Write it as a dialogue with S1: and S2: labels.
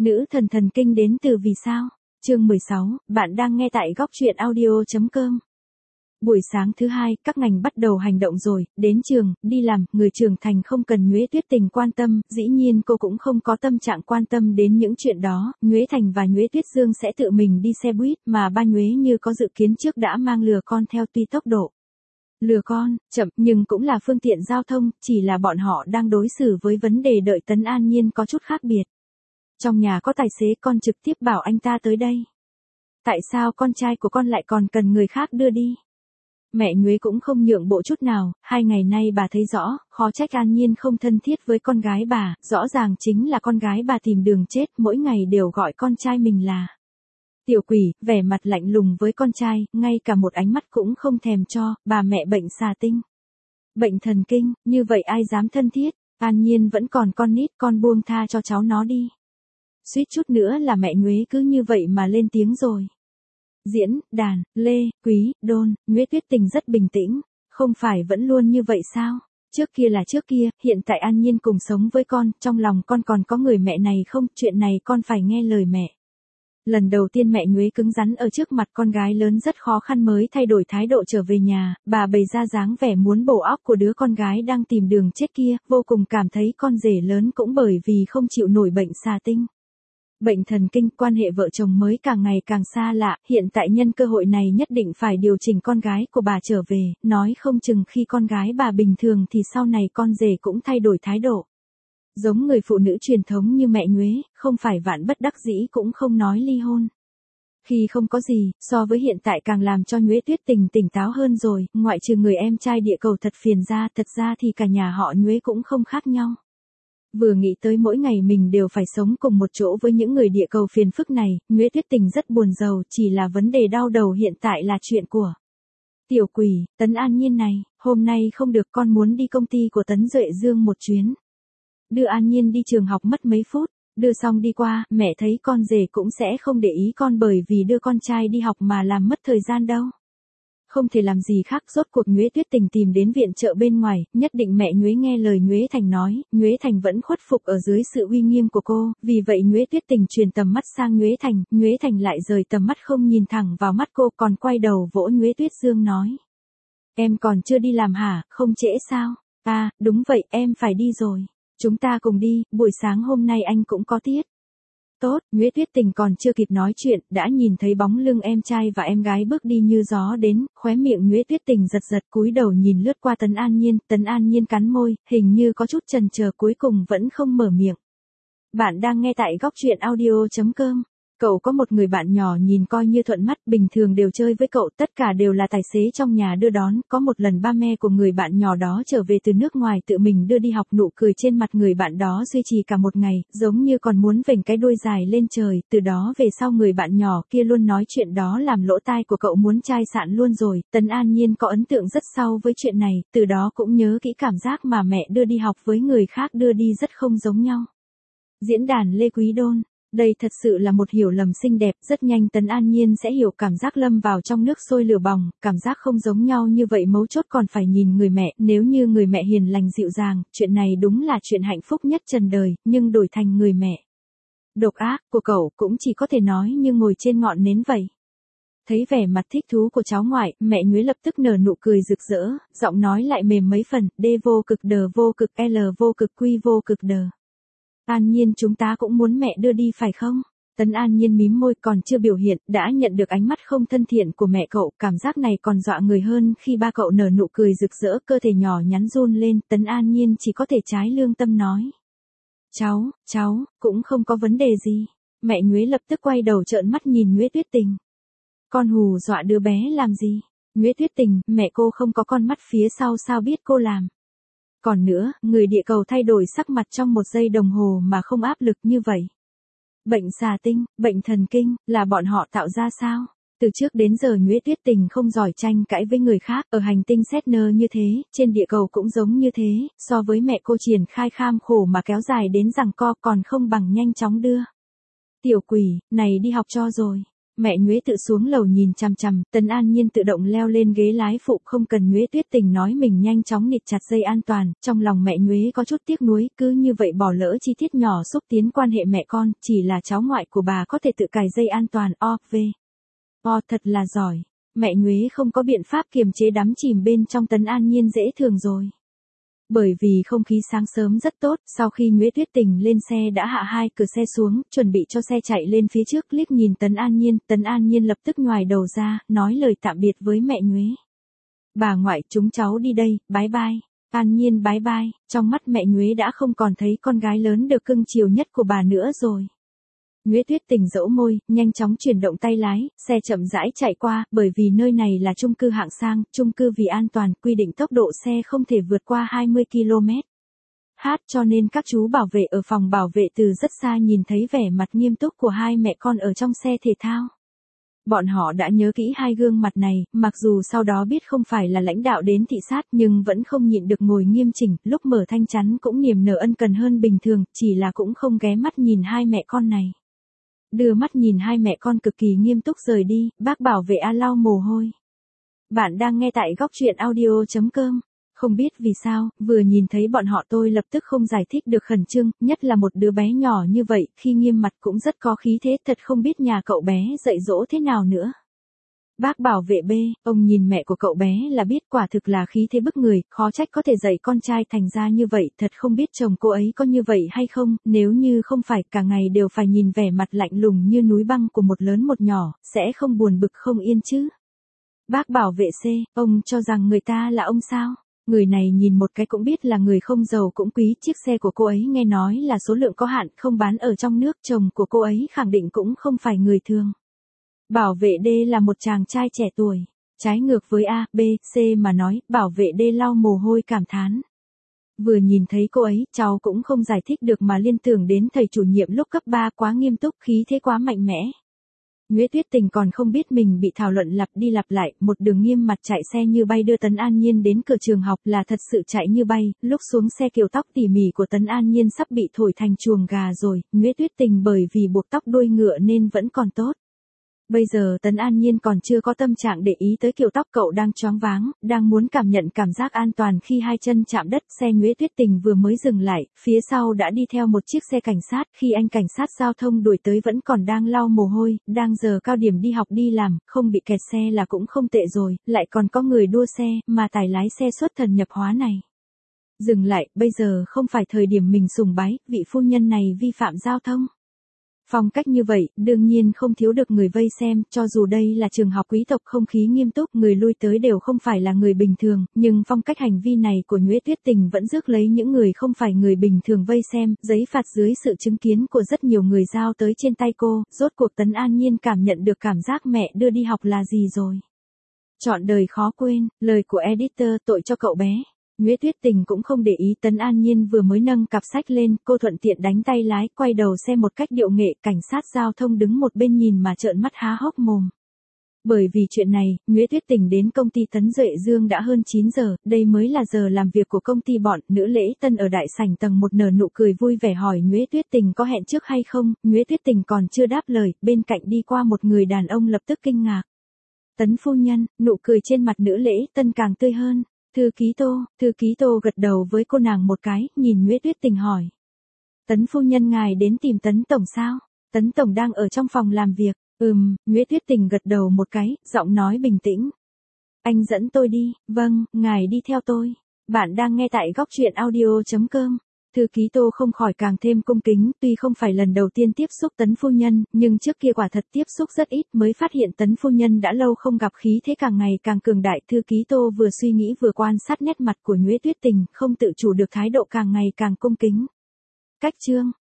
S1: Nữ thần thần kinh đến từ vì sao? Chương 16, bạn đang nghe tại góc truyện audio.com. Buổi sáng thứ hai, các ngành bắt đầu hành động rồi, đến trường, đi làm, người trưởng thành không cần Nhuế Tuyết Tình quan tâm, dĩ nhiên cô cũng không có tâm trạng quan tâm đến những chuyện đó, Nhuế Thành và Nhuế Tuyết Dương sẽ tự mình đi xe buýt, mà ba Nhuế như có dự kiến trước đã mang lừa con theo tuy tốc độ. Lừa con, chậm, nhưng cũng là phương tiện giao thông, chỉ là bọn họ đang đối xử với vấn đề đợi Tấn An Nhiên có chút khác biệt. Trong nhà có tài xế, con trực tiếp bảo anh ta tới đây. Tại sao con trai của con lại còn cần người khác đưa đi? Mẹ Nhuế cũng không nhượng bộ chút nào, 2 ngày nay bà thấy rõ, khó trách An Nhiên không thân thiết với con gái bà, rõ ràng chính là con gái bà tìm đường chết, mỗi ngày đều gọi con trai mình là tiểu quỷ, vẻ mặt lạnh lùng với con trai, ngay cả một ánh mắt cũng không thèm cho, bà mẹ bệnh xà tinh. Bệnh thần kinh, như vậy ai dám thân thiết, An Nhiên vẫn còn con nít, con buông tha cho cháu nó đi. Suýt chút nữa là mẹ Nhuế cứ như vậy mà lên tiếng rồi. Diễn, đàn, Lê, Quý, Đôn, Nhuế Tuyết Tình rất bình tĩnh, không phải vẫn luôn như vậy sao? Trước kia là trước kia, hiện tại An Nhiên cùng sống với con, trong lòng con còn có người mẹ này không, chuyện này con phải nghe lời mẹ. Lần đầu tiên mẹ Nhuế cứng rắn ở trước mặt con gái lớn rất khó khăn mới thay đổi thái độ trở về nhà, bà bày ra dáng vẻ muốn bổ óc của đứa con gái đang tìm đường chết kia, vô cùng cảm thấy con rể lớn cũng bởi vì không chịu nổi bệnh xà tinh. Bệnh thần kinh, quan hệ vợ chồng mới càng ngày càng xa lạ, hiện tại nhân cơ hội này nhất định phải điều chỉnh con gái của bà trở về, nói không chừng khi con gái bà bình thường thì sau này con rể cũng thay đổi thái độ. Giống người phụ nữ truyền thống như mẹ Nhuế, không phải vạn bất đắc dĩ cũng không nói ly hôn. Khi không có gì, so với hiện tại càng làm cho Nhuế Tuyết Tình tỉnh táo hơn rồi, ngoại trừ người em trai địa cầu thật phiền ra, thật ra thì cả nhà họ Nhuế cũng không khác nhau. Vừa nghĩ tới mỗi ngày mình đều phải sống cùng một chỗ với những người địa cầu phiền phức này, Nhuế Tuyết Tình rất buồn rầu, chỉ là vấn đề đau đầu hiện tại là chuyện của tiểu quỷ, Tấn An Nhiên này, hôm nay không được, con muốn đi công ty của Tấn Duệ Dương một chuyến. Đưa An Nhiên đi trường học mất mấy phút, đưa xong đi qua, mẹ thấy con rể cũng sẽ không để ý con bởi vì đưa con trai đi học mà làm mất thời gian đâu. Không thể làm gì khác, rốt cuộc Nhuế Tuyết Tình tìm đến viện chợ bên ngoài, nhất định mẹ Nhuế nghe lời Nhuế Thành nói, Nhuế Thành vẫn khuất phục ở dưới sự uy nghiêm của cô, vì vậy Nhuế Tuyết Tình truyền tầm mắt sang Nhuế Thành lại rời tầm mắt không nhìn thẳng vào mắt cô, còn quay đầu vỗ Nhuế Tuyết Dương nói. Em còn chưa đi làm hả, không trễ sao? À, đúng vậy, em phải đi rồi. Chúng ta cùng đi, buổi sáng hôm nay anh cũng có tiết. Tốt, Nhuế Tuyết Tình còn chưa kịp nói chuyện, đã nhìn thấy bóng lưng em trai và em gái bước đi như gió đến, khóe miệng Nhuế Tuyết Tình giật giật, cúi đầu nhìn lướt qua Tấn An Nhiên cắn môi, hình như có chút chần chờ, cuối cùng vẫn không mở miệng. Bạn đang nghe tại góc truyện audio.com. Cậu có một người bạn nhỏ nhìn coi như thuận mắt, bình thường đều chơi với cậu, tất cả đều là tài xế trong nhà đưa đón, có một lần ba mẹ của người bạn nhỏ đó trở về từ nước ngoài tự mình đưa đi học, nụ cười trên mặt người bạn đó duy trì cả một ngày, giống như còn muốn vểnh cái đuôi dài lên trời, từ đó về sau người bạn nhỏ kia luôn nói chuyện đó làm lỗ tai của cậu muốn chai sạn luôn rồi, Tấn An Nhiên có ấn tượng rất sâu với chuyện này, từ đó cũng nhớ kỹ cảm giác mà mẹ đưa đi học với người khác đưa đi rất không giống nhau. Diễn đàn Lê Quý Đôn. Đây thật sự là một hiểu lầm xinh đẹp, rất nhanh Tấn An Nhiên sẽ hiểu cảm giác lâm vào trong nước sôi lửa bỏng, cảm giác không giống nhau như vậy, mấu chốt còn phải nhìn người mẹ, nếu như người mẹ hiền lành dịu dàng, chuyện này đúng là chuyện hạnh phúc nhất trần đời, nhưng đổi thành người mẹ độc ác của cậu cũng chỉ có thể nói như ngồi trên ngọn nến vậy. Thấy vẻ mặt thích thú của cháu ngoại, mẹ Nhuế lập tức nở nụ cười rực rỡ, giọng nói lại mềm mấy phần, D vô cực đờ vô cực L vô cực quy vô cực đờ. An Nhiên, chúng ta cũng muốn mẹ đưa đi phải không? Tấn An Nhiên mím môi, còn chưa biểu hiện, đã nhận được ánh mắt không thân thiện của mẹ cậu, cảm giác này còn dọa người hơn khi ba cậu nở nụ cười rực rỡ, cơ thể nhỏ nhắn run lên, Tấn An Nhiên chỉ có thể trái lương tâm nói. Cháu, cũng không có vấn đề gì. Mẹ Nhuế lập tức quay đầu trợn mắt nhìn Nhuế Tuyết Tình. Con hù dọa đứa bé làm gì? Nhuế Tuyết Tình, mẹ cô không có con mắt phía sau sao biết cô làm? Còn nữa, người địa cầu thay đổi sắc mặt trong 1 giây đồng hồ mà không áp lực như vậy. Bệnh xà tinh, bệnh thần kinh, là bọn họ tạo ra sao? Từ trước đến giờ Nhuế Tuyết Tình không giỏi tranh cãi với người khác, ở hành tinh Sedner như thế, trên địa cầu cũng giống như thế, so với mẹ cô triển khai kham khổ mà kéo dài đến giằng co còn không bằng nhanh chóng đưa. Tiểu quỷ, này đi học cho rồi. Mẹ Nhuế tự xuống lầu nhìn chằm chằm, Tấn An Nhiên tự động leo lên ghế lái phụ, không cần Nhuế Tuyết Tình nói mình nhanh chóng nịt chặt dây an toàn, trong lòng mẹ Nhuế có chút tiếc nuối, cứ như vậy bỏ lỡ chi tiết nhỏ xúc tiến quan hệ mẹ con, chỉ là cháu ngoại của bà có thể tự cài dây an toàn, thật là giỏi. Mẹ Nhuế không có biện pháp kiềm chế đắm chìm bên trong Tấn An Nhiên dễ thường rồi. Bởi vì không khí sáng sớm rất tốt, sau khi Nhuế Tuyết Tình lên xe đã hạ hai cửa xe xuống, chuẩn bị cho xe chạy lên phía trước, liếc nhìn Tấn An Nhiên lập tức nhoài đầu ra, nói lời tạm biệt với mẹ Nhuế. Bà ngoại, chúng cháu đi đây, bye bye. An Nhiên bye bye, trong mắt mẹ Nhuế đã không còn thấy con gái lớn được cưng chiều nhất của bà nữa rồi. Nhuế Tuyết Tình dẫu môi, nhanh chóng chuyển động tay lái, xe chậm rãi chạy qua, bởi vì nơi này là chung cư hạng sang, chung cư vì an toàn, quy định tốc độ xe không thể vượt qua 20 km/h, cho nên các chú bảo vệ ở phòng bảo vệ từ rất xa nhìn thấy vẻ mặt nghiêm túc của hai mẹ con ở trong xe thể thao. Bọn họ đã nhớ kỹ hai gương mặt này, mặc dù sau đó biết không phải là lãnh đạo đến thị sát nhưng vẫn không nhịn được ngồi nghiêm chỉnh, lúc mở thanh chắn cũng niềm nở ân cần hơn bình thường, chỉ là cũng không ghé mắt nhìn hai mẹ con này. Đưa mắt nhìn hai mẹ con cực kỳ nghiêm túc rời đi, bác bảo vệ lau mồ hôi. Bạn đang nghe tại góc truyện audio.com. Không biết vì sao, vừa nhìn thấy bọn họ tôi lập tức không giải thích được khẩn trương, nhất là một đứa bé nhỏ như vậy, khi nghiêm mặt cũng rất có khí thế, thật không biết nhà cậu bé dạy dỗ thế nào nữa. Bác bảo vệ B, ông nhìn mẹ của cậu bé là biết quả thực là khí thế bức người, khó trách có thể dạy con trai thành ra như vậy, thật không biết chồng cô ấy có như vậy hay không, nếu như không phải cả ngày đều phải nhìn vẻ mặt lạnh lùng như núi băng của một lớn một nhỏ, sẽ không buồn bực không yên chứ. Bác bảo vệ C, ông cho rằng người ta là ông sao? Người này nhìn một cái cũng biết là người không giàu cũng quý, chiếc xe của cô ấy nghe nói là số lượng có hạn, không bán ở trong nước, chồng của cô ấy khẳng định cũng không phải người thường. Bảo vệ D là một chàng trai trẻ tuổi, trái ngược với A, B, C mà nói, bảo vệ D lau mồ hôi cảm thán. Vừa nhìn thấy cô ấy, cháu cũng không giải thích được mà liên tưởng đến thầy chủ nhiệm lúc cấp 3 quá nghiêm túc, khí thế quá mạnh mẽ. Nhuế Tuyết Tình còn không biết mình bị thảo luận lặp đi lặp lại, một đường nghiêm mặt chạy xe như bay đưa Tấn An Nhiên đến cửa trường học, là thật sự chạy như bay, lúc xuống xe kiểu tóc tỉ mỉ của Tấn An Nhiên sắp bị thổi thành chuồng gà rồi, Nhuế Tuyết Tình bởi vì buộc tóc đuôi ngựa nên vẫn còn tốt. Bây giờ Tấn An Nhiên còn chưa có tâm trạng để ý tới kiểu tóc cậu đang choáng váng, đang muốn cảm nhận cảm giác an toàn khi hai chân chạm đất, xe Nhuế Tuyết Tình vừa mới dừng lại, phía sau đã đi theo một chiếc xe cảnh sát, khi anh cảnh sát giao thông đuổi tới vẫn còn đang lau mồ hôi, đang giờ cao điểm đi học đi làm, không bị kẹt xe là cũng không tệ rồi, lại còn có người đua xe, mà tài lái xe xuất thần nhập hóa này. Dừng lại, bây giờ không phải thời điểm mình sùng bái, vị phu nhân này vi phạm giao thông. Phong cách như vậy, đương nhiên không thiếu được người vây xem, cho dù đây là trường học quý tộc không khí nghiêm túc, người lui tới đều không phải là người bình thường, nhưng phong cách hành vi này của Nhuế Tuyết Tình vẫn rước lấy những người không phải người bình thường vây xem, giấy phạt dưới sự chứng kiến của rất nhiều người giao tới trên tay cô, rốt cuộc Tấn An Nhiên cảm nhận được cảm giác mẹ đưa đi học là gì rồi. Chọn đời khó quên, lời của editor tội cho cậu bé. Nhuế Tuyết Tình cũng không để ý, Tấn An Nhiên vừa mới nâng cặp sách lên, cô thuận tiện đánh tay lái, quay đầu xe một cách điệu nghệ, cảnh sát giao thông đứng một bên nhìn mà trợn mắt há hốc mồm. Bởi vì chuyện này, Nhuế Tuyết Tình đến công ty Tấn Duệ Dương đã hơn 9 giờ, đây mới là giờ làm việc của công ty bọn, nữ lễ tân ở đại sảnh tầng 1 nở nụ cười vui vẻ hỏi Nhuế Tuyết Tình có hẹn trước hay không, Nhuế Tuyết Tình còn chưa đáp lời, bên cạnh đi qua một người đàn ông lập tức kinh ngạc. Tấn phu nhân, nụ cười trên mặt nữ lễ tân càng tươi hơn. Thư ký Tô gật đầu với cô nàng một cái, nhìn Nhuế Tuyết Tình hỏi. Tấn phu nhân ngài đến tìm Tấn tổng sao? Tấn tổng đang ở trong phòng làm việc. Nhuế Tuyết Tình gật đầu một cái, giọng nói bình tĩnh. Anh dẫn tôi đi, vâng, ngài đi theo tôi. Bạn đang nghe tại góc truyện audio.com. Thư ký Tô không khỏi càng thêm cung kính, tuy không phải lần đầu tiên tiếp xúc Tấn phu nhân, nhưng trước kia quả thật tiếp xúc rất ít, mới phát hiện Tấn phu nhân đã lâu không gặp, khí thế càng ngày càng cường đại. Thư ký Tô vừa suy nghĩ vừa quan sát nét mặt của Nhuế Tuyết Tình, không tự chủ được thái độ càng ngày càng cung kính. Cách chương,